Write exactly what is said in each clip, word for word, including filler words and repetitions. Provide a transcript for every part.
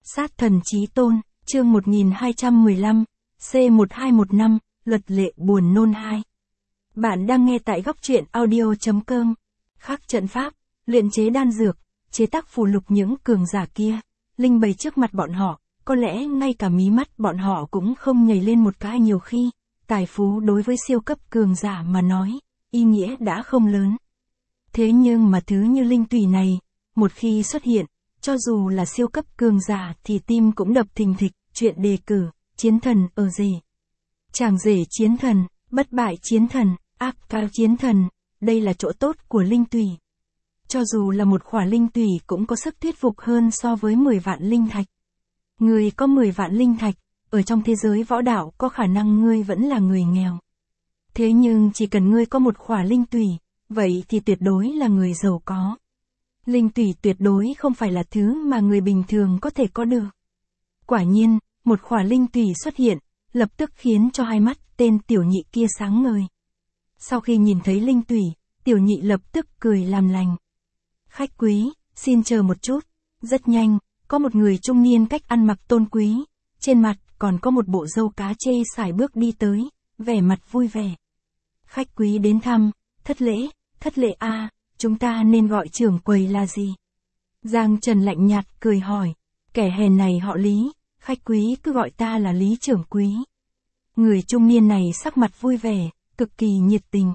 Sát thần chí tôn, chương một nghìn hai trăm mười lăm, C một hai một năm, luật lệ buồn nôn hai. Bạn đang nghe tại góc truyện audio chấm com. Khắc trận pháp, luyện chế đan dược, chế tác phù lục những cường giả kia, linh bày trước mặt bọn họ, có lẽ ngay cả mí mắt bọn họ cũng không nhảy lên một cái. Nhiều khi, tài phú đối với siêu cấp cường giả mà nói, ý nghĩa đã không lớn. Thế nhưng mà thứ như linh tùy này, một khi xuất hiện, cho dù là siêu cấp cường giả thì tim cũng đập thình thịch. Chuyện đề cử, chiến thần ở rể. Chàng rể chiến thần, bất bại chiến thần, ác cao chiến thần, đây là chỗ tốt của linh tùy. Cho dù là một khỏa linh tùy cũng có sức thuyết phục hơn so với mười vạn linh thạch. Người có mười vạn linh thạch, ở trong thế giới võ đạo có khả năng ngươi vẫn là người nghèo. Thế nhưng chỉ cần ngươi có một khỏa linh tùy, vậy thì tuyệt đối là người giàu có. Linh tùy tuyệt đối không phải là thứ mà người bình thường có thể có được. Quả nhiên, một khỏa linh tùy xuất hiện, lập tức khiến cho hai mắt tên tiểu nhị kia sáng ngời. Sau khi nhìn thấy linh tùy, tiểu nhị lập tức cười làm lành. Khách quý, xin chờ một chút. Rất nhanh, có một người trung niên cách ăn mặc tôn quý, trên mặt còn có một bộ râu cá chê sải bước đi tới, vẻ mặt vui vẻ. Khách quý đến thăm, thất lễ, thất lễ a, à, chúng ta nên gọi trưởng quầy là gì? Giang Trần lạnh nhạt cười hỏi, kẻ hèn này họ Lý, khách quý cứ gọi ta là Lý trưởng quý. Người trung niên này sắc mặt vui vẻ, cực kỳ nhiệt tình.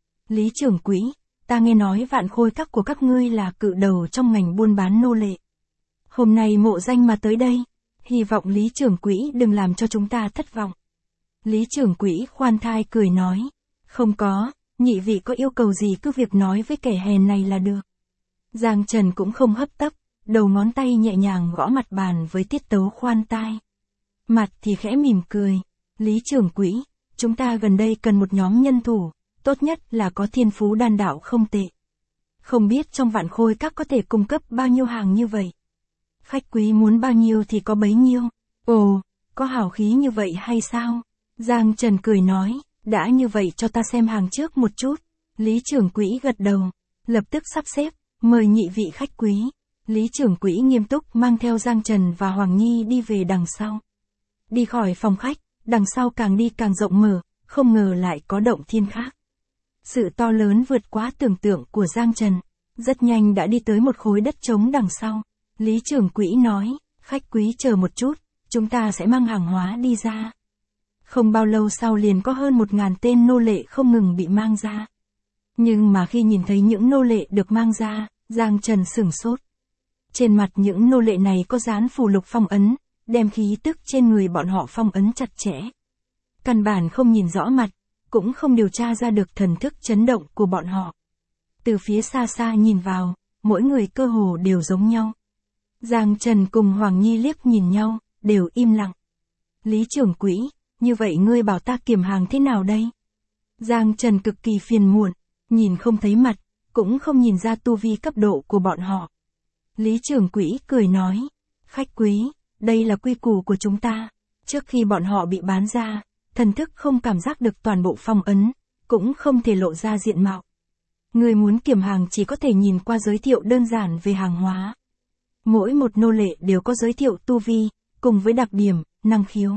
Lý trưởng quý, ta nghe nói Vạn Khôi Các của các ngươi là cự đầu trong ngành buôn bán nô lệ. Hôm nay mộ danh mà tới đây, hy vọng Lý trưởng quý đừng làm cho chúng ta thất vọng. Lý trưởng quý khoan thai cười nói, không có, nhị vị có yêu cầu gì cứ việc nói với kẻ hèn này là được. Giang Trần cũng không hấp tấp, đầu ngón tay nhẹ nhàng gõ mặt bàn với tiết tấu khoan tai. Mặt thì khẽ mỉm cười, Lý trưởng quỹ, chúng ta gần đây cần một nhóm nhân thủ, tốt nhất là có thiên phú đan đạo không tệ. Không biết trong Vạn Khôi Các có thể cung cấp bao nhiêu hàng như vậy? Khách quý muốn bao nhiêu thì có bấy nhiêu. Ồ, có hào khí như vậy hay sao? Giang Trần cười nói, đã như vậy cho ta xem hàng trước một chút. Lý trưởng quỹ gật đầu, lập tức sắp xếp, mời nhị vị khách quý. Lý trưởng quỹ nghiêm túc mang theo Giang Trần và Hoàng Nhi đi về đằng sau. Đi khỏi phòng khách, đằng sau càng đi càng rộng mở, không ngờ lại có động thiên khác. Sự to lớn vượt quá tưởng tượng của Giang Trần, rất nhanh đã đi tới một khối đất trống đằng sau. Lý trưởng quỹ nói, khách quý chờ một chút, chúng ta sẽ mang hàng hóa đi ra. Không bao lâu sau liền có hơn một ngàn tên nô lệ không ngừng bị mang ra. Nhưng mà khi nhìn thấy những nô lệ được mang ra, Giang Trần sửng sốt. Trên mặt những nô lệ này có dán phù lục phong ấn, đem khí tức trên người bọn họ phong ấn chặt chẽ. Căn bản không nhìn rõ mặt, cũng không điều tra ra được thần thức chấn động của bọn họ. Từ phía xa xa nhìn vào, mỗi người cơ hồ đều giống nhau. Giang Trần cùng Hoàng Nhi liếc nhìn nhau, đều im lặng. Lý trưởng quỹ, như vậy ngươi bảo ta kiểm hàng thế nào đây? Giang Trần cực kỳ phiền muộn, nhìn không thấy mặt, cũng không nhìn ra tu vi cấp độ của bọn họ. Lý trưởng quỹ cười nói, khách quý, đây là quy củ của chúng ta. Trước khi bọn họ bị bán ra, thần thức không cảm giác được toàn bộ phong ấn, cũng không thể lộ ra diện mạo. Người muốn kiểm hàng chỉ có thể nhìn qua giới thiệu đơn giản về hàng hóa. Mỗi một nô lệ đều có giới thiệu tu vi, cùng với đặc điểm, năng khiếu.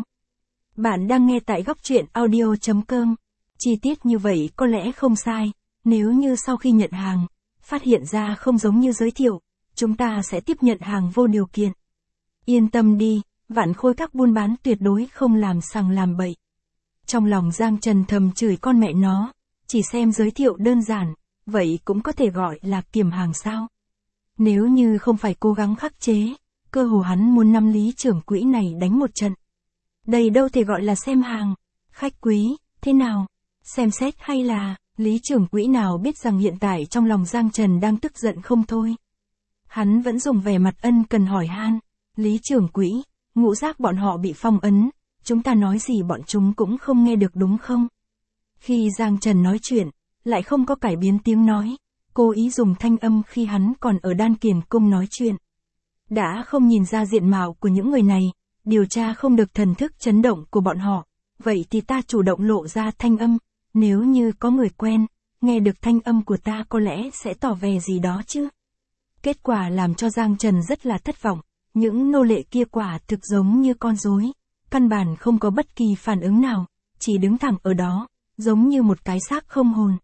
Bạn đang nghe tại góc truyện audio chấm com. Chi tiết như vậy có lẽ không sai, nếu như sau khi nhận hàng, phát hiện ra không giống như giới thiệu, chúng ta sẽ tiếp nhận hàng vô điều kiện. Yên tâm đi, Vạn Khôi Các buôn bán tuyệt đối không làm sằng làm bậy. Trong lòng Giang Trần thầm chửi con mẹ nó, chỉ xem giới thiệu đơn giản, vậy cũng có thể gọi là kiểm hàng sao? Nếu như không phải cố gắng khắc chế, cơ hồ hắn muốn năm Lý trưởng quỹ này đánh một trận. Đây đâu thể gọi là xem hàng. Khách quý, thế nào? Xem xét hay là... Lý trưởng quỹ nào biết rằng hiện tại trong lòng Giang Trần đang tức giận không thôi. Hắn vẫn dùng vẻ mặt ân cần hỏi han. Lý trưởng quỹ, ngũ giác bọn họ bị phong ấn, chúng ta nói gì bọn chúng cũng không nghe được đúng không? Khi Giang Trần nói chuyện, lại không có cải biến tiếng nói, cố ý dùng thanh âm khi hắn còn ở Đan Kiền Cung nói chuyện. Đã không nhìn ra diện mạo của những người này, điều tra không được thần thức chấn động của bọn họ, vậy thì ta chủ động lộ ra thanh âm, nếu như có người quen, nghe được thanh âm của ta có lẽ sẽ tỏ vẻ gì đó chứ. Kết quả làm cho Giang Trần rất là thất vọng, Những nô lệ kia quả thực giống như con rối, căn bản không có bất kỳ phản ứng nào, chỉ đứng thẳng ở đó, giống như một cái xác không hồn.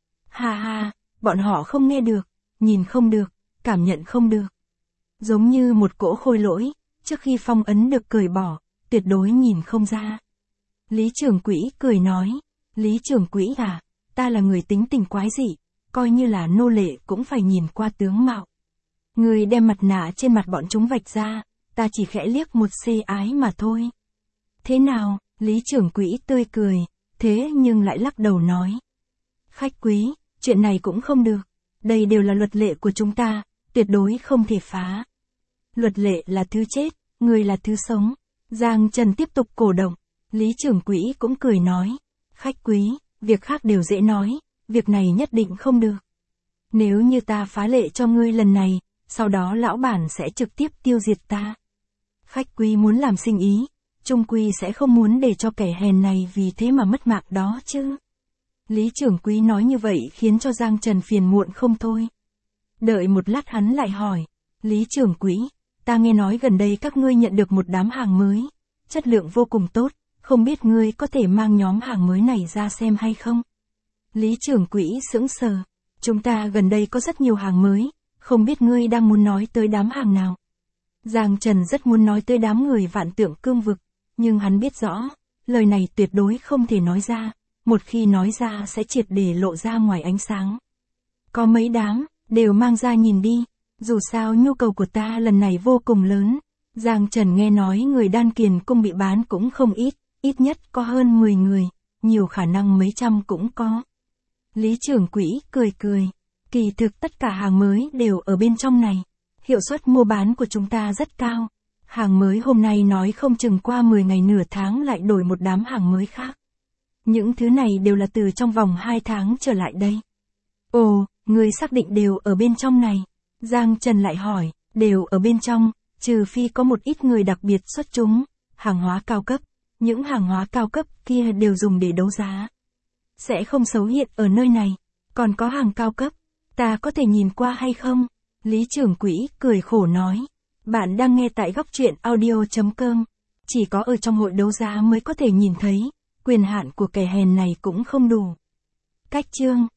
Ha ha, bọn họ không nghe được, nhìn không được, cảm nhận không được. Giống như một cỗ khôi lỗi, trước khi phong ấn được cởi bỏ, tuyệt đối nhìn không ra. Lý trưởng quỹ cười nói, Lý trưởng quỹ à, ta là người tính tình quái dị, coi như là nô lệ cũng phải nhìn qua tướng mạo. Người đem mặt nạ trên mặt bọn chúng vạch ra, ta chỉ khẽ liếc một xê ái mà thôi. Thế nào, Lý trưởng quỹ tươi cười, thế nhưng lại lắc đầu nói. Khách quý, chuyện này cũng không được, đây đều là luật lệ của chúng ta, tuyệt đối không thể phá. Luật lệ là thứ chết, người là thứ sống. Giang Trần tiếp tục cổ động, Lý trưởng quỹ cũng cười nói. Khách quý, việc khác đều dễ nói, việc này nhất định không được. Nếu như ta phá lệ cho ngươi lần này, sau đó lão bản sẽ trực tiếp tiêu diệt ta. Khách quý muốn làm sinh ý, chung quy sẽ không muốn để cho kẻ hèn này vì thế mà mất mạng đó chứ. Lý trưởng quý nói như vậy khiến cho Giang Trần phiền muộn không thôi. Đợi một lát hắn lại hỏi, Lý trưởng quỹ, ta nghe nói gần đây các ngươi nhận được một đám hàng mới, chất lượng vô cùng tốt, không biết ngươi có thể mang nhóm hàng mới này ra xem hay không? Lý trưởng quỹ sững sờ, chúng ta gần đây có rất nhiều hàng mới, không biết ngươi đang muốn nói tới đám hàng nào? Giang Trần rất muốn nói tới đám người Vạn Tượng Cương Vực, nhưng hắn biết rõ, lời này tuyệt đối không thể nói ra, một khi nói ra sẽ triệt để lộ ra ngoài ánh sáng. Có mấy đám, đều mang ra nhìn đi, dù sao nhu cầu của ta lần này vô cùng lớn. Giang Trần nghe nói người Đan Kiền Cung bị bán cũng không ít, ít nhất có hơn mười người, nhiều khả năng mấy trăm cũng có. Lý trưởng quỹ cười cười, kỳ thực tất cả hàng mới đều ở bên trong này, hiệu suất mua bán của chúng ta rất cao. Hàng mới hôm nay nói không chừng qua mười ngày nửa tháng lại đổi một đám hàng mới khác. Những thứ này đều là từ trong vòng hai tháng trở lại đây. Ồ, người xác định đều ở bên trong này. Giang Trần lại hỏi, đều ở bên trong, trừ phi có một ít người đặc biệt xuất chúng, hàng hóa cao cấp, những hàng hóa cao cấp kia đều dùng để đấu giá. Sẽ không xấu hiện ở nơi này, còn có hàng cao cấp, ta có thể nhìn qua hay không? Lý trưởng quỹ cười khổ nói, bạn đang nghe tại góc truyện audio chấm com, chỉ có ở trong hội đấu giá mới có thể nhìn thấy, quyền hạn của kẻ hèn này cũng không đủ. Cách chương